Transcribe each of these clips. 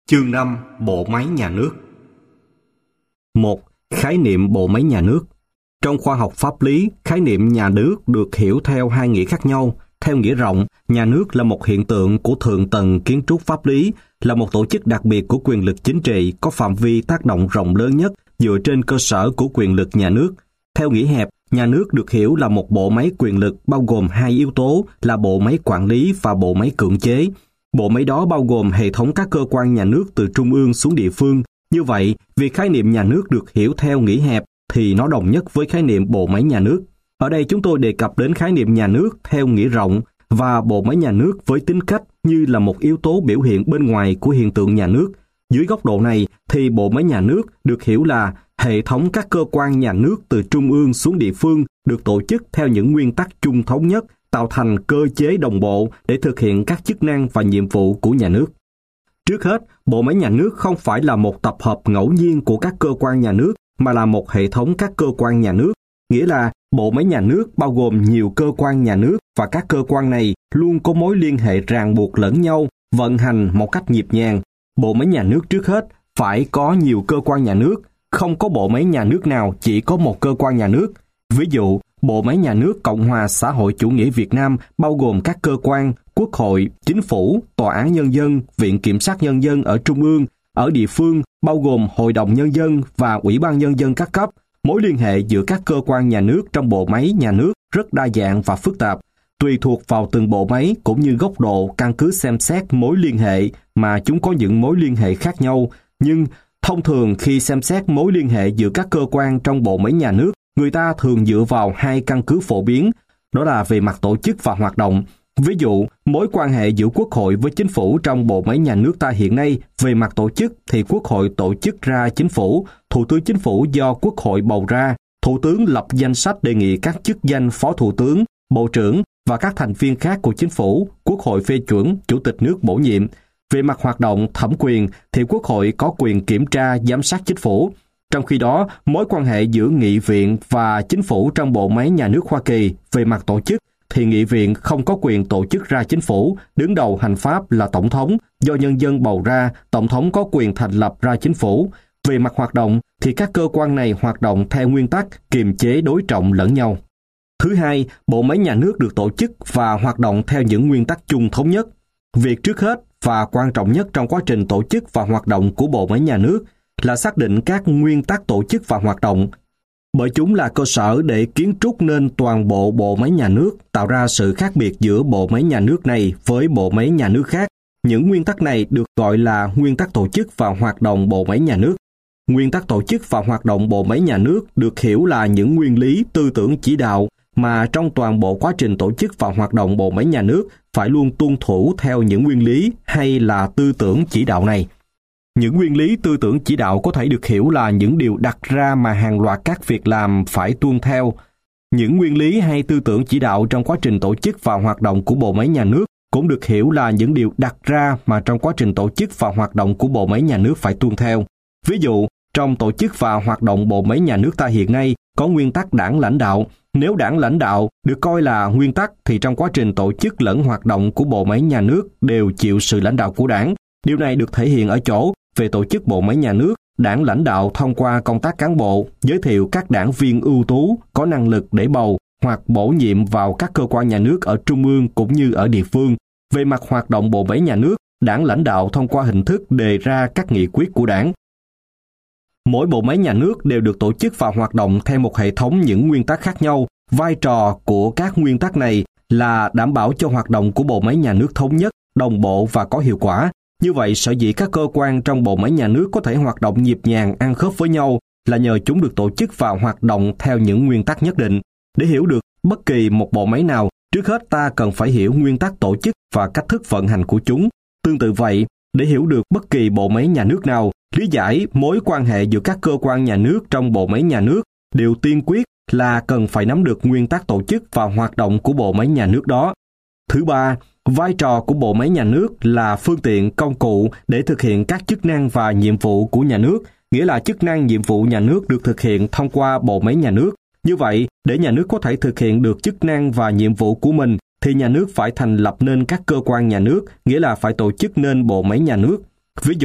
Chương 5. Bộ máy nhà nước. 1. Khái niệm bộ máy nhà nước. Trong khoa học pháp lý, khái niệm nhà nước được hiểu theo hai nghĩa khác nhau. Theo nghĩa rộng, nhà nước là một hiện tượng của thượng tầng kiến trúc pháp lý, là một tổ chức đặc biệt của quyền lực chính trị có phạm vi tác động rộng lớn nhất dựa trên cơ sở của quyền lực nhà nước. Theo nghĩa hẹp, nhà nước được hiểu là một bộ máy quyền lực bao gồm hai yếu tố là bộ máy quản lý và bộ máy cưỡng chế. Bộ máy đó bao gồm hệ thống các cơ quan nhà nước từ trung ương xuống địa phương. Như vậy, việc khái niệm nhà nước được hiểu theo nghĩa hẹp thì nó đồng nhất với khái niệm bộ máy nhà nước. Ở đây chúng tôi đề cập đến khái niệm nhà nước theo nghĩa rộng và bộ máy nhà nước với tính cách như là một yếu tố biểu hiện bên ngoài của hiện tượng nhà nước. Dưới góc độ này thì bộ máy nhà nước được hiểu là hệ thống các cơ quan nhà nước từ trung ương xuống địa phương được tổ chức theo những nguyên tắc chung thống nhất, tạo thành cơ chế đồng bộ để thực hiện các chức năng và nhiệm vụ của nhà nước. Trước hết, bộ máy nhà nước không phải là một tập hợp ngẫu nhiên của các cơ quan nhà nước, mà là một hệ thống các cơ quan nhà nước. Nghĩa là bộ máy nhà nước bao gồm nhiều cơ quan nhà nước và các cơ quan này luôn có mối liên hệ ràng buộc lẫn nhau, vận hành một cách nhịp nhàng. Bộ máy nhà nước trước hết phải có nhiều cơ quan nhà nước, không có bộ máy nhà nước nào chỉ có một cơ quan nhà nước. Ví dụ, bộ máy nhà nước Cộng hòa xã hội chủ nghĩa Việt Nam bao gồm các cơ quan, Quốc hội, Chính phủ, Tòa án Nhân dân, Viện Kiểm sát Nhân dân ở trung ương, ở địa phương bao gồm Hội đồng Nhân dân và Ủy ban Nhân dân các cấp. Mối liên hệ giữa các cơ quan nhà nước trong bộ máy nhà nước rất đa dạng và phức tạp, tùy thuộc vào từng bộ máy cũng như góc độ căn cứ xem xét mối liên hệ mà chúng có những mối liên hệ khác nhau. Nhưng thông thường khi xem xét mối liên hệ giữa các cơ quan trong bộ máy nhà nước, người ta thường dựa vào hai căn cứ phổ biến, đó là về mặt tổ chức và hoạt động. Ví dụ, mối quan hệ giữa Quốc hội với Chính phủ trong bộ máy nhà nước ta hiện nay, về mặt tổ chức thì Quốc hội tổ chức ra Chính phủ, Thủ tướng Chính phủ do Quốc hội bầu ra, Thủ tướng lập danh sách đề nghị các chức danh Phó Thủ tướng, Bộ trưởng và các thành viên khác của Chính phủ, Quốc hội phê chuẩn, Chủ tịch nước bổ nhiệm. Về mặt hoạt động thẩm quyền thì Quốc hội có quyền kiểm tra, giám sát Chính phủ. Trong khi đó, mối quan hệ giữa Nghị viện và Chính phủ trong bộ máy nhà nước Hoa Kỳ về mặt tổ chức thì Nghị viện không có quyền tổ chức ra Chính phủ, đứng đầu hành pháp là Tổng thống, do nhân dân bầu ra, Tổng thống có quyền thành lập ra Chính phủ. Về mặt hoạt động thì các cơ quan này hoạt động theo nguyên tắc kiềm chế đối trọng lẫn nhau. Thứ hai, bộ máy nhà nước được tổ chức và hoạt động theo những nguyên tắc chung thống nhất. Việc trước hết và quan trọng nhất trong quá trình tổ chức và hoạt động của bộ máy nhà nước là xác định các nguyên tắc tổ chức và hoạt động, bởi chúng là cơ sở để kiến trúc nên toàn bộ bộ máy nhà nước, tạo ra sự khác biệt giữa bộ máy nhà nước này với bộ máy nhà nước khác. Những nguyên tắc này được gọi là nguyên tắc tổ chức và hoạt động bộ máy nhà nước. Nguyên tắc tổ chức và hoạt động bộ máy nhà nước được hiểu là những nguyên lý tư tưởng chỉ đạo mà trong toàn bộ quá trình tổ chức và hoạt động bộ máy nhà nước phải luôn tuân thủ theo những nguyên lý hay là tư tưởng chỉ đạo này. Những nguyên lý tư tưởng chỉ đạo có thể được hiểu là những điều đặt ra mà hàng loạt các việc làm phải tuân theo. Những nguyên lý hay tư tưởng chỉ đạo trong quá trình tổ chức và hoạt động của bộ máy nhà nước cũng được hiểu là những điều đặt ra mà trong quá trình tổ chức và hoạt động của bộ máy nhà nước phải tuân theo. Ví dụ, trong tổ chức và hoạt động bộ máy nhà nước ta hiện nay có nguyên tắc đảng lãnh đạo. Nếu đảng lãnh đạo được coi là nguyên tắc thì trong quá trình tổ chức lẫn hoạt động của bộ máy nhà nước đều chịu sự lãnh đạo của đảng. Điều này được thể hiện ở chỗ về tổ chức bộ máy nhà nước, đảng lãnh đạo thông qua công tác cán bộ, giới thiệu các đảng viên ưu tú, có năng lực để bầu hoặc bổ nhiệm vào các cơ quan nhà nước ở trung ương cũng như ở địa phương. Về mặt hoạt động bộ máy nhà nước, đảng lãnh đạo thông qua hình thức đề ra các nghị quyết của đảng. Mỗi bộ máy nhà nước đều được tổ chức và hoạt động theo một hệ thống những nguyên tắc khác nhau. Vai trò của các nguyên tắc này là đảm bảo cho hoạt động của bộ máy nhà nước thống nhất, đồng bộ và có hiệu quả. Như vậy, sở dĩ các cơ quan trong bộ máy nhà nước có thể hoạt động nhịp nhàng, ăn khớp với nhau là nhờ chúng được tổ chức và hoạt động theo những nguyên tắc nhất định. Để hiểu được bất kỳ một bộ máy nào, trước hết ta cần phải hiểu nguyên tắc tổ chức và cách thức vận hành của chúng. Tương tự vậy, để hiểu được bất kỳ bộ máy nhà nước nào, lý giải mối quan hệ giữa các cơ quan nhà nước trong bộ máy nhà nước, điều tiên quyết là cần phải nắm được nguyên tắc tổ chức và hoạt động của bộ máy nhà nước đó. Thứ ba, vai trò của bộ máy nhà nước là phương tiện công cụ để thực hiện các chức năng và nhiệm vụ của nhà nước, nghĩa là chức năng nhiệm vụ nhà nước được thực hiện thông qua bộ máy nhà nước. Như vậy, để nhà nước có thể thực hiện được chức năng và nhiệm vụ của mình, thì nhà nước phải thành lập nên các cơ quan nhà nước, nghĩa là phải tổ chức nên bộ máy nhà nước. Ví dụ,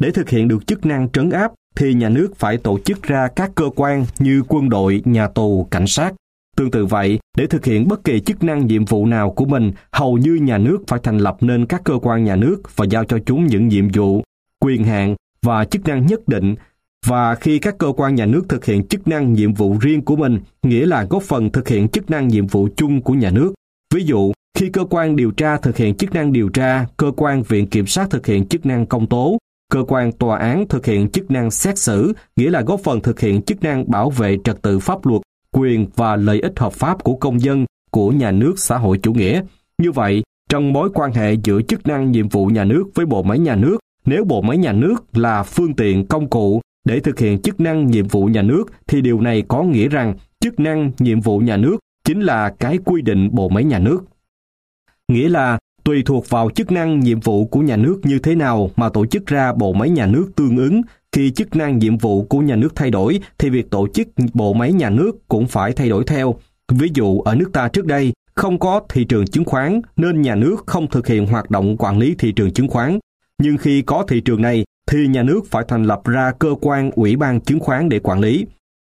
Để thực hiện được chức năng trấn áp thì nhà nước phải tổ chức ra các cơ quan như quân đội, nhà tù, cảnh sát. Tương tự vậy, để thực hiện bất kỳ chức năng nhiệm vụ nào của mình, hầu như nhà nước phải thành lập nên các cơ quan nhà nước và giao cho chúng những nhiệm vụ, quyền hạn và chức năng nhất định. Và khi các cơ quan nhà nước thực hiện chức năng nhiệm vụ riêng của mình, nghĩa là góp phần thực hiện chức năng nhiệm vụ chung của nhà nước. Ví dụ, khi cơ quan điều tra thực hiện chức năng điều tra, cơ quan viện kiểm sát thực hiện chức năng công tố, cơ quan tòa án thực hiện chức năng xét xử, nghĩa là góp phần thực hiện chức năng bảo vệ trật tự pháp luật, quyền và lợi ích hợp pháp của công dân, của nhà nước xã hội chủ nghĩa. Như vậy, trong mối quan hệ giữa chức năng nhiệm vụ nhà nước với bộ máy nhà nước, nếu bộ máy nhà nước là phương tiện công cụ để thực hiện chức năng nhiệm vụ nhà nước, thì điều này có nghĩa rằng chức năng nhiệm vụ nhà nước chính là cái quy định bộ máy nhà nước. Nghĩa là tùy thuộc vào chức năng nhiệm vụ của nhà nước như thế nào mà tổ chức ra bộ máy nhà nước tương ứng. Khi chức năng nhiệm vụ của nhà nước thay đổi thì việc tổ chức bộ máy nhà nước cũng phải thay đổi theo. Ví dụ ở nước ta trước đây không có thị trường chứng khoán nên nhà nước không thực hiện hoạt động quản lý thị trường chứng khoán. Nhưng khi có thị trường này thì nhà nước phải thành lập ra cơ quan ủy ban chứng khoán để quản lý.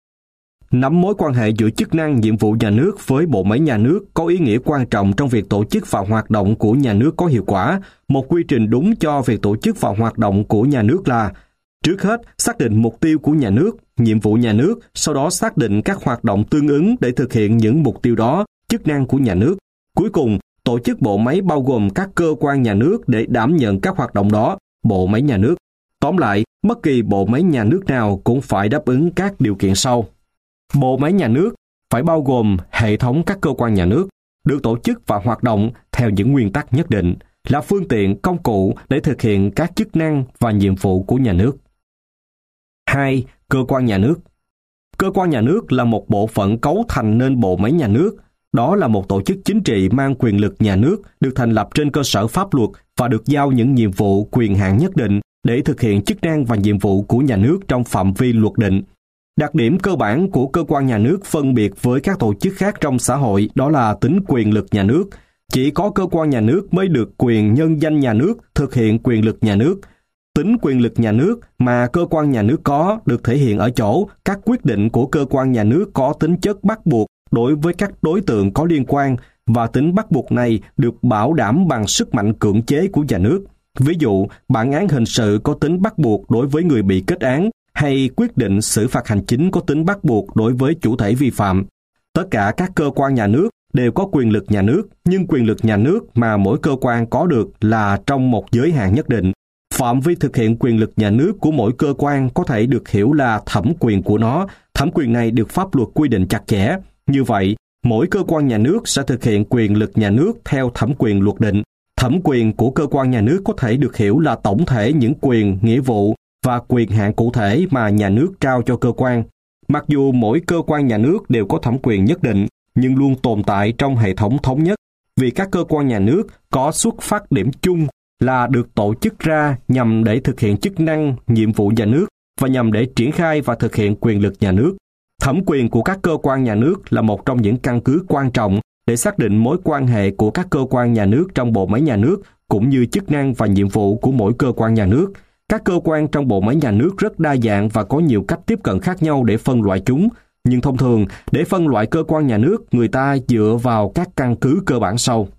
Nắm mối quan hệ giữa chức năng nhiệm vụ nhà nước với bộ máy nhà nước có ý nghĩa quan trọng trong việc tổ chức và hoạt động của nhà nước có hiệu quả. Một quy trình đúng cho việc tổ chức và hoạt động của nhà nước là: trước hết, xác định mục tiêu của nhà nước, nhiệm vụ nhà nước, sau đó xác định các hoạt động tương ứng để thực hiện những mục tiêu đó, chức năng của nhà nước. Cuối cùng, tổ chức bộ máy bao gồm các cơ quan nhà nước để đảm nhận các hoạt động đó, bộ máy nhà nước. Tóm lại, bất kỳ bộ máy nhà nước nào cũng phải đáp ứng các điều kiện sau. Bộ máy nhà nước phải bao gồm hệ thống các cơ quan nhà nước, được tổ chức và hoạt động theo những nguyên tắc nhất định, là phương tiện công cụ để thực hiện các chức năng và nhiệm vụ của nhà nước. 2. Cơ quan nhà nước. Cơ quan nhà nước là một bộ phận cấu thành nên bộ máy nhà nước. Đó là một tổ chức chính trị mang quyền lực nhà nước, được thành lập trên cơ sở pháp luật và được giao những nhiệm vụ quyền hạn nhất định để thực hiện chức năng và nhiệm vụ của nhà nước trong phạm vi luật định. Đặc điểm cơ bản của cơ quan nhà nước phân biệt với các tổ chức khác trong xã hội đó là tính quyền lực nhà nước. Chỉ có cơ quan nhà nước mới được quyền nhân danh nhà nước thực hiện quyền lực nhà nước. Tính quyền lực nhà nước mà cơ quan nhà nước có được thể hiện ở chỗ các quyết định của cơ quan nhà nước có tính chất bắt buộc đối với các đối tượng có liên quan, và tính bắt buộc này được bảo đảm bằng sức mạnh cưỡng chế của nhà nước. Ví dụ, bản án hình sự có tính bắt buộc đối với người bị kết án, hay quyết định xử phạt hành chính có tính bắt buộc đối với chủ thể vi phạm. Tất cả các cơ quan nhà nước đều có quyền lực nhà nước, nhưng quyền lực nhà nước mà mỗi cơ quan có được là trong một giới hạn nhất định. Phạm vi thực hiện quyền lực nhà nước của mỗi cơ quan có thể được hiểu là thẩm quyền của nó. Thẩm quyền này được pháp luật quy định chặt chẽ. Như vậy, mỗi cơ quan nhà nước sẽ thực hiện quyền lực nhà nước theo thẩm quyền luật định. Thẩm quyền của cơ quan nhà nước có thể được hiểu là tổng thể những quyền, nghĩa vụ và quyền hạn cụ thể mà nhà nước trao cho cơ quan. Mặc dù mỗi cơ quan nhà nước đều có thẩm quyền nhất định, nhưng luôn tồn tại trong hệ thống thống nhất, vì các cơ quan nhà nước có xuất phát điểm chung là được tổ chức ra nhằm để thực hiện chức năng, nhiệm vụ nhà nước và nhằm để triển khai và thực hiện quyền lực nhà nước. Thẩm quyền của các cơ quan nhà nước là một trong những căn cứ quan trọng để xác định mối quan hệ của các cơ quan nhà nước trong bộ máy nhà nước, cũng như chức năng và nhiệm vụ của mỗi cơ quan nhà nước. Các cơ quan trong bộ máy nhà nước rất đa dạng và có nhiều cách tiếp cận khác nhau để phân loại chúng. Nhưng thông thường, để phân loại cơ quan nhà nước, người ta dựa vào các căn cứ cơ bản sau.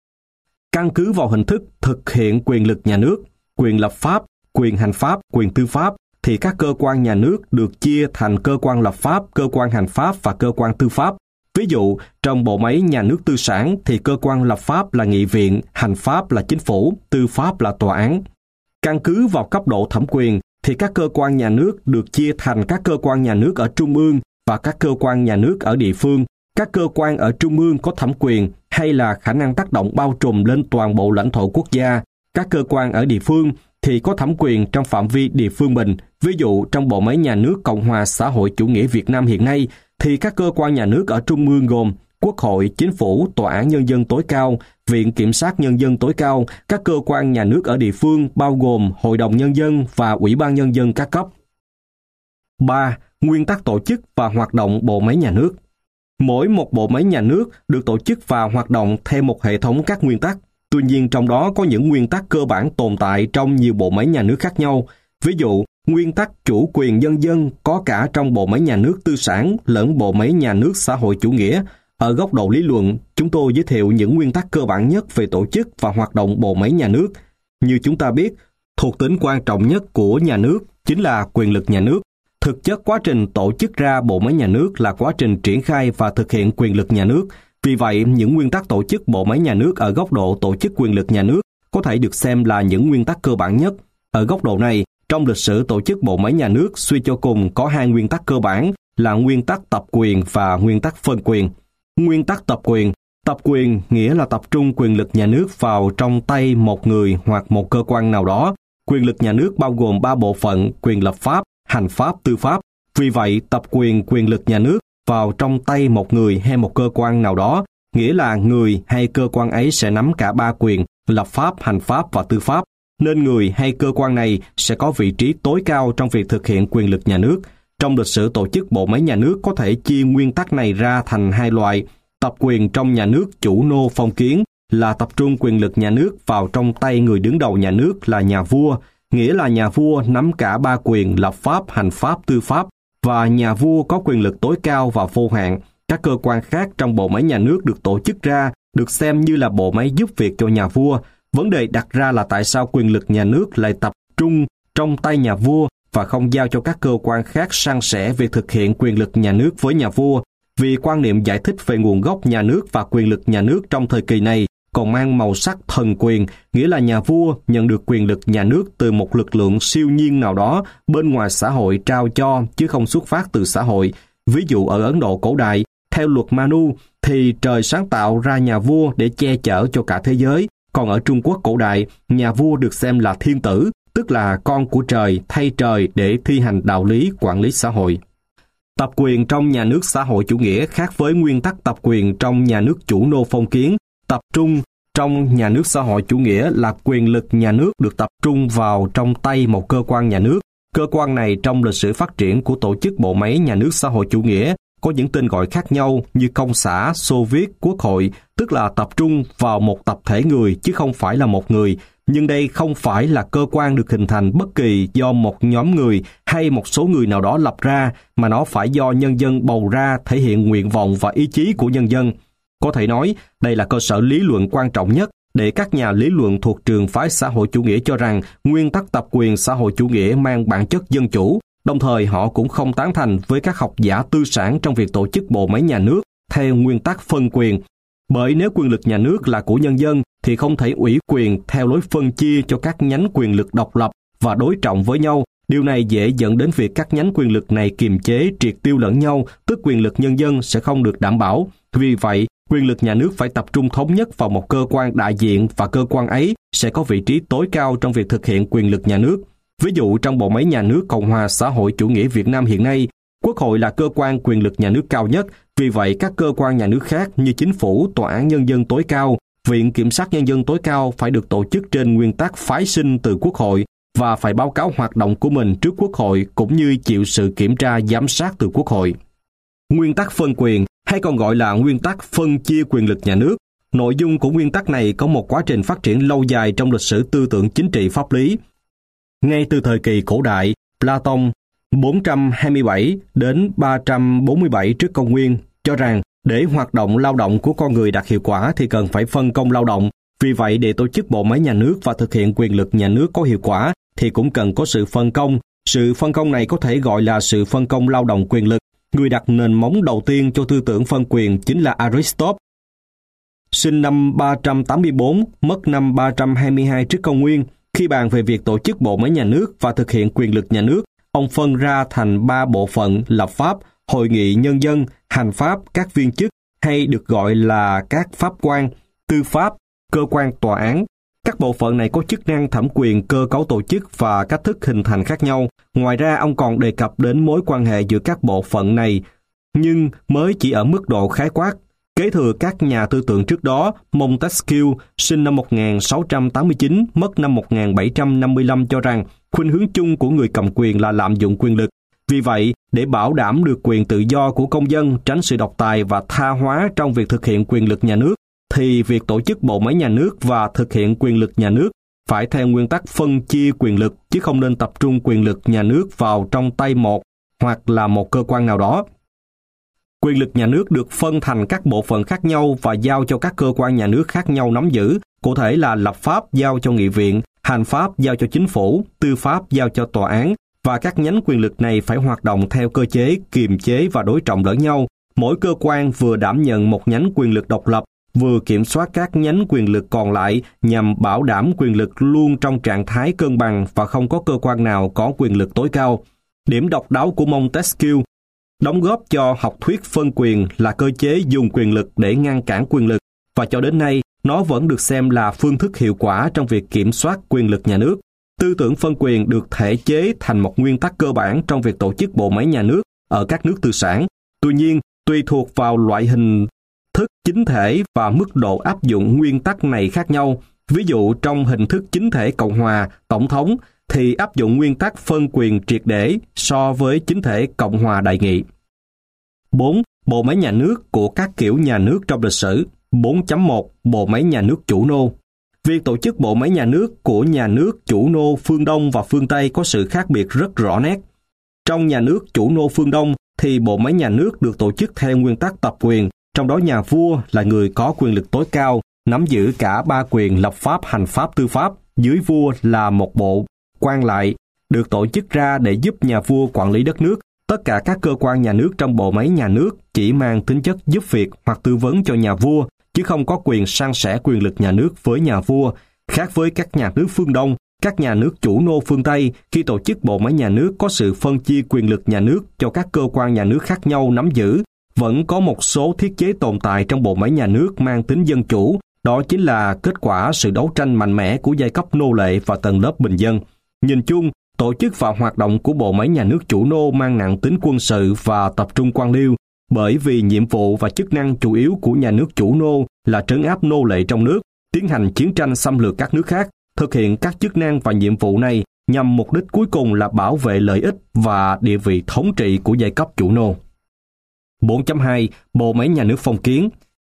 Căn cứ vào hình thức thực hiện quyền lực nhà nước, quyền lập pháp, quyền hành pháp, quyền tư pháp, thì các cơ quan nhà nước được chia thành cơ quan lập pháp, cơ quan hành pháp và cơ quan tư pháp. Ví dụ, trong bộ máy nhà nước tư sản thì cơ quan lập pháp là nghị viện, hành pháp là chính phủ, tư pháp là tòa án. Căn cứ vào cấp độ thẩm quyền thì các cơ quan nhà nước được chia thành các cơ quan nhà nước ở trung ương và các cơ quan nhà nước ở địa phương. Các cơ quan ở trung ương có thẩm quyền hay là khả năng tác động bao trùm lên toàn bộ lãnh thổ quốc gia. Các cơ quan ở địa phương thì có thẩm quyền trong phạm vi địa phương mình. Ví dụ, trong bộ máy nhà nước Cộng hòa xã hội chủ nghĩa Việt Nam hiện nay, thì các cơ quan nhà nước ở trung ương gồm Quốc hội, Chính phủ, Tòa án Nhân dân tối cao, Viện Kiểm sát Nhân dân tối cao. Các cơ quan nhà nước ở địa phương bao gồm Hội đồng Nhân dân và Ủy ban Nhân dân các cấp. 3. Nguyên tắc tổ chức và hoạt động bộ máy nhà nước. Mỗi một bộ máy nhà nước được tổ chức và hoạt động theo một hệ thống các nguyên tắc. Tuy nhiên, trong đó có những nguyên tắc cơ bản tồn tại trong nhiều bộ máy nhà nước khác nhau. Ví dụ, nguyên tắc chủ quyền nhân dân có cả trong bộ máy nhà nước tư sản lẫn bộ máy nhà nước xã hội chủ nghĩa. Ở góc độ lý luận, chúng tôi giới thiệu những nguyên tắc cơ bản nhất về tổ chức và hoạt động bộ máy nhà nước. Như chúng ta biết, thuộc tính quan trọng nhất của nhà nước chính là quyền lực nhà nước. Thực chất quá trình tổ chức ra bộ máy nhà nước là quá trình triển khai và thực hiện quyền lực nhà nước. Vì vậy, những nguyên tắc tổ chức bộ máy nhà nước ở góc độ tổ chức quyền lực nhà nước có thể được xem là những nguyên tắc cơ bản nhất. Ở góc độ này, trong lịch sử tổ chức bộ máy nhà nước suy cho cùng có hai nguyên tắc cơ bản là nguyên tắc tập quyền và nguyên tắc phân quyền. Nguyên tắc tập quyền nghĩa là tập trung quyền lực nhà nước vào trong tay một người hoặc một cơ quan nào đó. Quyền lực nhà nước bao gồm 3 bộ phận: quyền lập pháp, hành pháp, tư pháp. Vì vậy, tập quyền lực nhà nước vào trong tay một người hay một cơ quan nào đó, nghĩa là người hay cơ quan ấy sẽ nắm cả 3 quyền, lập pháp, hành pháp và tư pháp. Nên người hay cơ quan này sẽ có vị trí tối cao trong việc thực hiện quyền lực nhà nước. Trong lịch sử tổ chức bộ máy nhà nước có thể chia nguyên tắc này ra thành hai loại. Tập quyền trong nhà nước chủ nô phong kiến là tập trung quyền lực nhà nước vào trong tay người đứng đầu nhà nước là nhà vua, nghĩa là nhà vua nắm cả 3 quyền lập pháp, hành pháp, tư pháp, và nhà vua có quyền lực tối cao và vô hạn. Các cơ quan khác trong bộ máy nhà nước được tổ chức ra, được xem như là bộ máy giúp việc cho nhà vua. Vấn đề đặt ra là tại sao quyền lực nhà nước lại tập trung trong tay nhà vua và không giao cho các cơ quan khác san sẻ việc thực hiện quyền lực nhà nước với nhà vua. Vì quan niệm giải thích về nguồn gốc nhà nước và quyền lực nhà nước trong thời kỳ này còn mang màu sắc thần quyền, nghĩa là nhà vua nhận được quyền lực nhà nước từ một lực lượng siêu nhiên nào đó bên ngoài xã hội trao cho, chứ không xuất phát từ xã hội. Ví dụ ở Ấn Độ cổ đại, theo luật Manu, thì trời sáng tạo ra nhà vua để che chở cho cả thế giới. Còn ở Trung Quốc cổ đại, nhà vua được xem là thiên tử, tức là con của trời, thay trời để thi hành đạo lý, quản lý xã hội. Tập quyền trong nhà nước xã hội chủ nghĩa khác với nguyên tắc tập quyền trong nhà nước chủ nô phong kiến. Tập trung trong nhà nước xã hội chủ nghĩa là quyền lực nhà nước được tập trung vào trong tay một cơ quan nhà nước. Cơ quan này trong lịch sử phát triển của tổ chức bộ máy nhà nước xã hội chủ nghĩa có những tên gọi khác nhau như công xã, Xô Viết, quốc hội, tức là tập trung vào một tập thể người chứ không phải là một người. Nhưng đây không phải là cơ quan được hình thành bất kỳ do một nhóm người hay một số người nào đó lập ra, mà nó phải do nhân dân bầu ra, thể hiện nguyện vọng và ý chí của nhân dân. Có thể nói, đây là cơ sở lý luận quan trọng nhất để các nhà lý luận thuộc trường phái xã hội chủ nghĩa cho rằng nguyên tắc tập quyền xã hội chủ nghĩa mang bản chất dân chủ. Đồng thời họ cũng không tán thành với các học giả tư sản trong việc tổ chức bộ máy nhà nước theo nguyên tắc phân quyền. Bởi nếu quyền lực nhà nước là của nhân dân thì không thể ủy quyền theo lối phân chia cho các nhánh quyền lực độc lập và đối trọng với nhau. Điều này dễ dẫn đến việc các nhánh quyền lực này kiềm chế, triệt tiêu lẫn nhau, tức quyền lực nhân dân sẽ không được đảm bảo. Vì vậy, quyền lực nhà nước phải tập trung thống nhất vào một cơ quan đại diện và cơ quan ấy sẽ có vị trí tối cao trong việc thực hiện quyền lực nhà nước. Ví dụ trong bộ máy nhà nước Cộng hòa xã hội chủ nghĩa Việt Nam hiện nay, Quốc hội là cơ quan quyền lực nhà nước cao nhất, vì vậy các cơ quan nhà nước khác như chính phủ, tòa án nhân dân tối cao, viện kiểm sát nhân dân tối cao phải được tổ chức trên nguyên tắc phái sinh từ Quốc hội và phải báo cáo hoạt động của mình trước Quốc hội cũng như chịu sự kiểm tra giám sát từ Quốc hội. Nguyên tắc phân quyền hay còn gọi là nguyên tắc phân chia quyền lực nhà nước. Nội dung của nguyên tắc này có một quá trình phát triển lâu dài trong lịch sử tư tưởng chính trị pháp lý. Ngay từ thời kỳ cổ đại, Platon 427 đến 347 trước công nguyên cho rằng để hoạt động lao động của con người đạt hiệu quả thì cần phải phân công lao động. Vì vậy, để tổ chức bộ máy nhà nước và thực hiện quyền lực nhà nước có hiệu quả thì cũng cần có sự phân công. Sự phân công này có thể gọi là sự phân công lao động quyền lực. Người đặt nền móng đầu tiên cho tư tưởng phân quyền chính là Aristotle. Sinh năm 384, mất năm 322 trước công nguyên. Khi bàn về việc tổ chức bộ máy nhà nước và thực hiện quyền lực nhà nước, ông phân ra thành 3 bộ phận: lập pháp, hội nghị nhân dân, hành pháp, các viên chức hay được gọi là các pháp quan, tư pháp, cơ quan tòa án. Các bộ phận này có chức năng thẩm quyền, cơ cấu tổ chức và cách thức hình thành khác nhau. Ngoài ra, ông còn đề cập đến mối quan hệ giữa các bộ phận này, nhưng mới chỉ ở mức độ khái quát. Kế thừa các nhà tư tưởng trước đó, Montesquieu, sinh năm 1689, mất năm 1755 cho rằng khuynh hướng chung của người cầm quyền là lạm dụng quyền lực. Vì vậy, để bảo đảm được quyền tự do của công dân, tránh sự độc tài và tha hóa trong việc thực hiện quyền lực nhà nước, thì việc tổ chức bộ máy nhà nước và thực hiện quyền lực nhà nước phải theo nguyên tắc phân chia quyền lực, chứ không nên tập trung quyền lực nhà nước vào trong tay một hoặc là một cơ quan nào đó. Quyền lực nhà nước được phân thành các bộ phận khác nhau và giao cho các cơ quan nhà nước khác nhau nắm giữ, cụ thể là lập pháp giao cho nghị viện, hành pháp giao cho chính phủ, tư pháp giao cho tòa án, và các nhánh quyền lực này phải hoạt động theo cơ chế kiềm chế và đối trọng lẫn nhau. Mỗi cơ quan vừa đảm nhận một nhánh quyền lực độc lập, vừa kiểm soát các nhánh quyền lực còn lại nhằm bảo đảm quyền lực luôn trong trạng thái cân bằng và không có cơ quan nào có quyền lực tối cao. Điểm độc đáo của Montesquieu đóng góp cho học thuyết phân quyền là cơ chế dùng quyền lực để ngăn cản quyền lực, và cho đến nay nó vẫn được xem là phương thức hiệu quả trong việc kiểm soát quyền lực nhà nước. Tư tưởng phân quyền được thể chế thành một nguyên tắc cơ bản trong việc tổ chức bộ máy nhà nước ở các nước tư sản. Tuy nhiên, tùy thuộc vào loại hình thức chính thể và mức độ áp dụng nguyên tắc này khác nhau. Ví dụ trong hình thức chính thể Cộng hòa, Tổng thống thì áp dụng nguyên tắc phân quyền triệt để so với chính thể Cộng hòa đại nghị. 4. Bộ máy nhà nước của các kiểu nhà nước trong lịch sử. 4.1. Bộ máy nhà nước chủ nô. Việc tổ chức bộ máy nhà nước của nhà nước chủ nô phương Đông và phương Tây có sự khác biệt rất rõ nét. Trong nhà nước chủ nô phương Đông thì bộ máy nhà nước được tổ chức theo nguyên tắc tập quyền, trong đó nhà vua là người có quyền lực tối cao, nắm giữ cả ba quyền lập pháp, hành pháp, tư pháp. Dưới vua là một bộ quan lại, được tổ chức ra để giúp nhà vua quản lý đất nước. Tất cả các cơ quan nhà nước trong bộ máy nhà nước chỉ mang tính chất giúp việc hoặc tư vấn cho nhà vua, chứ không có quyền san sẻ quyền lực nhà nước với nhà vua. Khác với các nhà nước phương Đông, các nhà nước chủ nô phương Tây, khi tổ chức bộ máy nhà nước có sự phân chia quyền lực nhà nước cho các cơ quan nhà nước khác nhau nắm giữ. Vẫn có một số thiết chế tồn tại trong bộ máy nhà nước mang tính dân chủ, đó chính là kết quả sự đấu tranh mạnh mẽ của giai cấp nô lệ và tầng lớp bình dân. Nhìn chung, tổ chức và hoạt động của bộ máy nhà nước chủ nô mang nặng tính quân sự và tập trung quan liêu, bởi vì nhiệm vụ và chức năng chủ yếu của nhà nước chủ nô là trấn áp nô lệ trong nước, tiến hành chiến tranh xâm lược các nước khác, thực hiện các chức năng và nhiệm vụ này nhằm mục đích cuối cùng là bảo vệ lợi ích và địa vị thống trị của giai cấp chủ nô. 4.2. Bộ máy nhà nước phong kiến.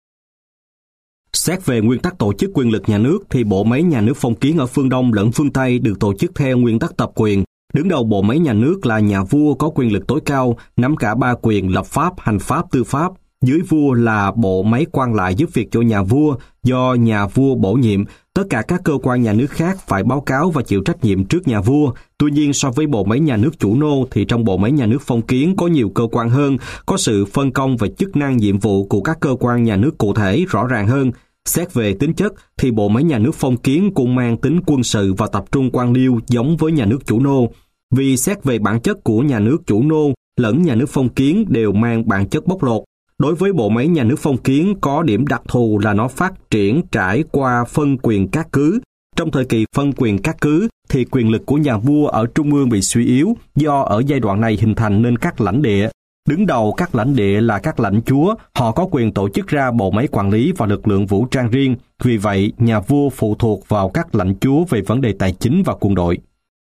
Xét về nguyên tắc tổ chức quyền lực nhà nước thì bộ máy nhà nước phong kiến ở phương Đông lẫn phương Tây được tổ chức theo nguyên tắc tập quyền. Đứng đầu bộ máy nhà nước là nhà vua có quyền lực tối cao, nắm cả ba quyền lập pháp, hành pháp, tư pháp. Dưới vua là bộ máy quan lại giúp việc cho nhà vua do nhà vua bổ nhiệm. Tất cả các cơ quan nhà nước khác phải báo cáo và chịu trách nhiệm trước nhà vua. Tuy nhiên so với bộ máy nhà nước chủ nô thì trong bộ máy nhà nước phong kiến có nhiều cơ quan hơn, có sự phân công về chức năng nhiệm vụ của các cơ quan nhà nước cụ thể rõ ràng hơn. Xét về tính chất thì bộ máy nhà nước phong kiến cũng mang tính quân sự và tập trung quan liêu giống với nhà nước chủ nô. Vì xét về bản chất của nhà nước chủ nô lẫn nhà nước phong kiến đều mang bản chất bóc lột. Đối với bộ máy nhà nước phong kiến có điểm đặc thù là nó phát triển trải qua phân quyền các cứ. Trong thời kỳ phân quyền các cứ thì quyền lực của nhà vua ở trung ương bị suy yếu do ở giai đoạn này hình thành nên các lãnh địa. Đứng đầu các lãnh địa là các lãnh chúa, họ có quyền tổ chức ra bộ máy quản lý và lực lượng vũ trang riêng. Vì vậy, nhà vua phụ thuộc vào các lãnh chúa về vấn đề tài chính và quân đội.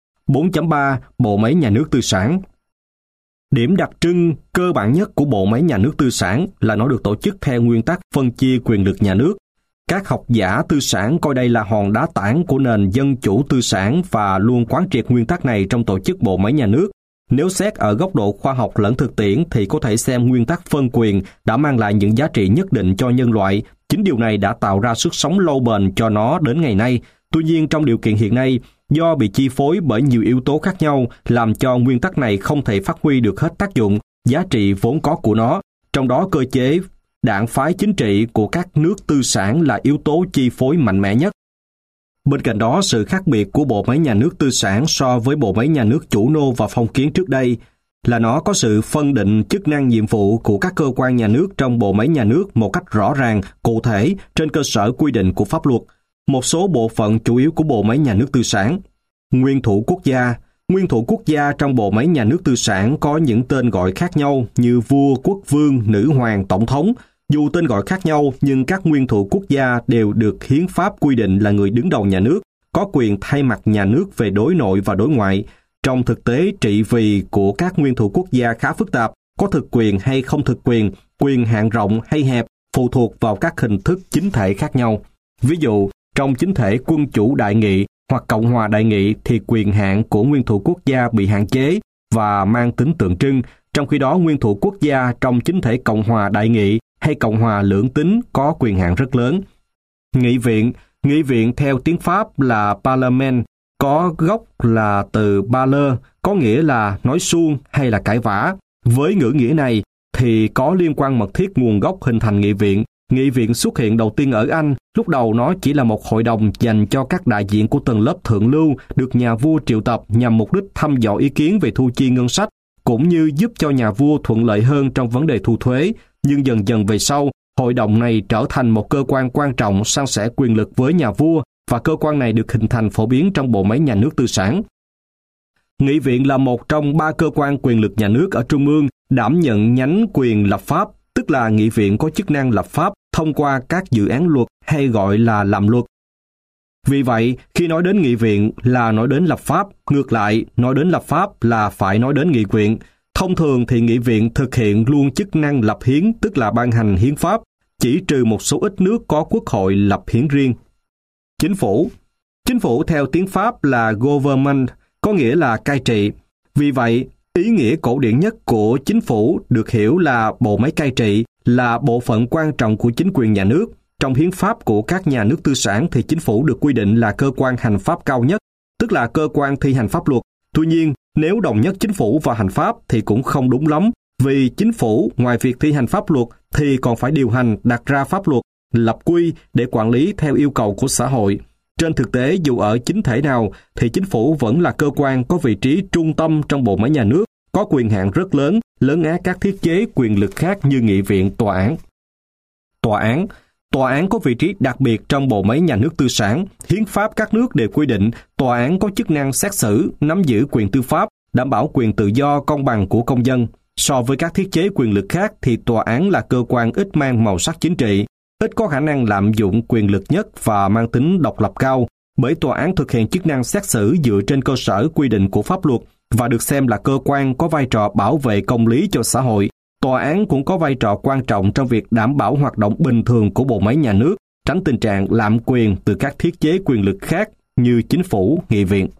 4.3. Bộ máy nhà nước tư sản. Điểm đặc trưng cơ bản nhất của bộ máy nhà nước tư sản là nó được tổ chức theo nguyên tắc phân chia quyền lực nhà nước. Các học giả tư sản coi đây là hòn đá tảng của nền dân chủ tư sản và luôn quán triệt nguyên tắc này trong tổ chức bộ máy nhà nước. Nếu xét ở góc độ khoa học lẫn thực tiễn thì có thể xem nguyên tắc phân quyền đã mang lại những giá trị nhất định cho nhân loại. Chính điều này đã tạo ra sức sống lâu bền cho nó đến ngày nay. Tuy nhiên trong điều kiện hiện nay, do bị chi phối bởi nhiều yếu tố khác nhau làm cho nguyên tắc này không thể phát huy được hết tác dụng, giá trị vốn có của nó. Trong đó cơ chế đảng phái chính trị của các nước tư sản là yếu tố chi phối mạnh mẽ nhất. Bên cạnh đó, sự khác biệt của bộ máy nhà nước tư sản so với bộ máy nhà nước chủ nô và phong kiến trước đây là nó có sự phân định chức năng nhiệm vụ của các cơ quan nhà nước trong bộ máy nhà nước một cách rõ ràng, cụ thể trên cơ sở quy định của pháp luật. Một số bộ phận chủ yếu của bộ máy nhà nước tư sản. Nguyên thủ quốc gia. Nguyên thủ quốc gia trong bộ máy nhà nước tư sản có những tên gọi khác nhau như vua, quốc vương, nữ hoàng, tổng thống. Dù tên gọi khác nhau nhưng các nguyên thủ quốc gia đều được hiến pháp quy định là người đứng đầu nhà nước, có quyền thay mặt nhà nước về đối nội và đối ngoại. Trong thực tế, trị vì của các nguyên thủ quốc gia khá phức tạp, có thực quyền hay không thực quyền hạn rộng hay hẹp, phụ thuộc vào các hình thức chính thể khác nhau. Ví dụ, trong chính thể quân chủ đại nghị hoặc Cộng hòa đại nghị thì quyền hạn của nguyên thủ quốc gia bị hạn chế và mang tính tượng trưng, trong khi đó nguyên thủ quốc gia trong chính thể Cộng hòa đại nghị hay Cộng hòa lưỡng tính có quyền hạn rất lớn. Nghị viện theo tiếng Pháp là Parlement, có gốc là từ parler, có nghĩa là nói suông hay là cãi vã. Với ngữ nghĩa này thì có liên quan mật thiết nguồn gốc hình thành nghị viện. Nghị viện xuất hiện đầu tiên ở Anh, lúc đầu nó chỉ là một hội đồng dành cho các đại diện của tầng lớp thượng lưu được nhà vua triệu tập nhằm mục đích thăm dò ý kiến về thu chi ngân sách, cũng như giúp cho nhà vua thuận lợi hơn trong vấn đề thu thuế. Nhưng dần dần về sau, hội đồng này trở thành một cơ quan quan trọng san sẻ quyền lực với nhà vua, và cơ quan này được hình thành phổ biến trong bộ máy nhà nước tư sản. Nghị viện là một trong 3 cơ quan quyền lực nhà nước ở trung ương đảm nhận nhánh quyền lập pháp, tức là nghị viện có chức năng lập pháp thông qua các dự án luật hay gọi là làm luật. Vì vậy, khi nói đến nghị viện là nói đến lập pháp, ngược lại, nói đến lập pháp là phải nói đến nghị viện. Thông thường thì nghị viện thực hiện luôn chức năng lập hiến, tức là ban hành hiến pháp, chỉ trừ một số ít nước có quốc hội lập hiến riêng. Chính phủ theo tiếng Pháp là government, có nghĩa là cai trị. Vì vậy, ý nghĩa cổ điển nhất của chính phủ được hiểu là bộ máy cai trị, là bộ phận quan trọng của chính quyền nhà nước. Trong hiến pháp của các nhà nước tư sản thì chính phủ được quy định là cơ quan hành pháp cao nhất, tức là cơ quan thi hành pháp luật. Tuy nhiên, nếu đồng nhất chính phủ và hành pháp thì cũng không đúng lắm, vì chính phủ ngoài việc thi hành pháp luật thì còn phải điều hành, đặt ra pháp luật, lập quy để quản lý theo yêu cầu của xã hội. Trên thực tế, dù ở chính thể nào thì chính phủ vẫn là cơ quan có vị trí trung tâm trong bộ máy nhà nước, có quyền hạn rất lớn, lấn át các thiết chế quyền lực khác như nghị viện, tòa án. Tòa án có vị trí đặc biệt trong bộ máy nhà nước tư sản. Hiến pháp các nước đều quy định tòa án có chức năng xét xử, nắm giữ quyền tư pháp, đảm bảo quyền tự do công bằng của công dân. So với các thiết chế quyền lực khác thì tòa án là cơ quan ít mang màu sắc chính trị, ít có khả năng lạm dụng quyền lực nhất và mang tính độc lập cao, bởi tòa án thực hiện chức năng xét xử dựa trên cơ sở quy định của pháp luật và được xem là cơ quan có vai trò bảo vệ công lý cho xã hội. Tòa án cũng có vai trò quan trọng trong việc đảm bảo hoạt động bình thường của bộ máy nhà nước, tránh tình trạng lạm quyền từ các thiết chế quyền lực khác như chính phủ, nghị viện.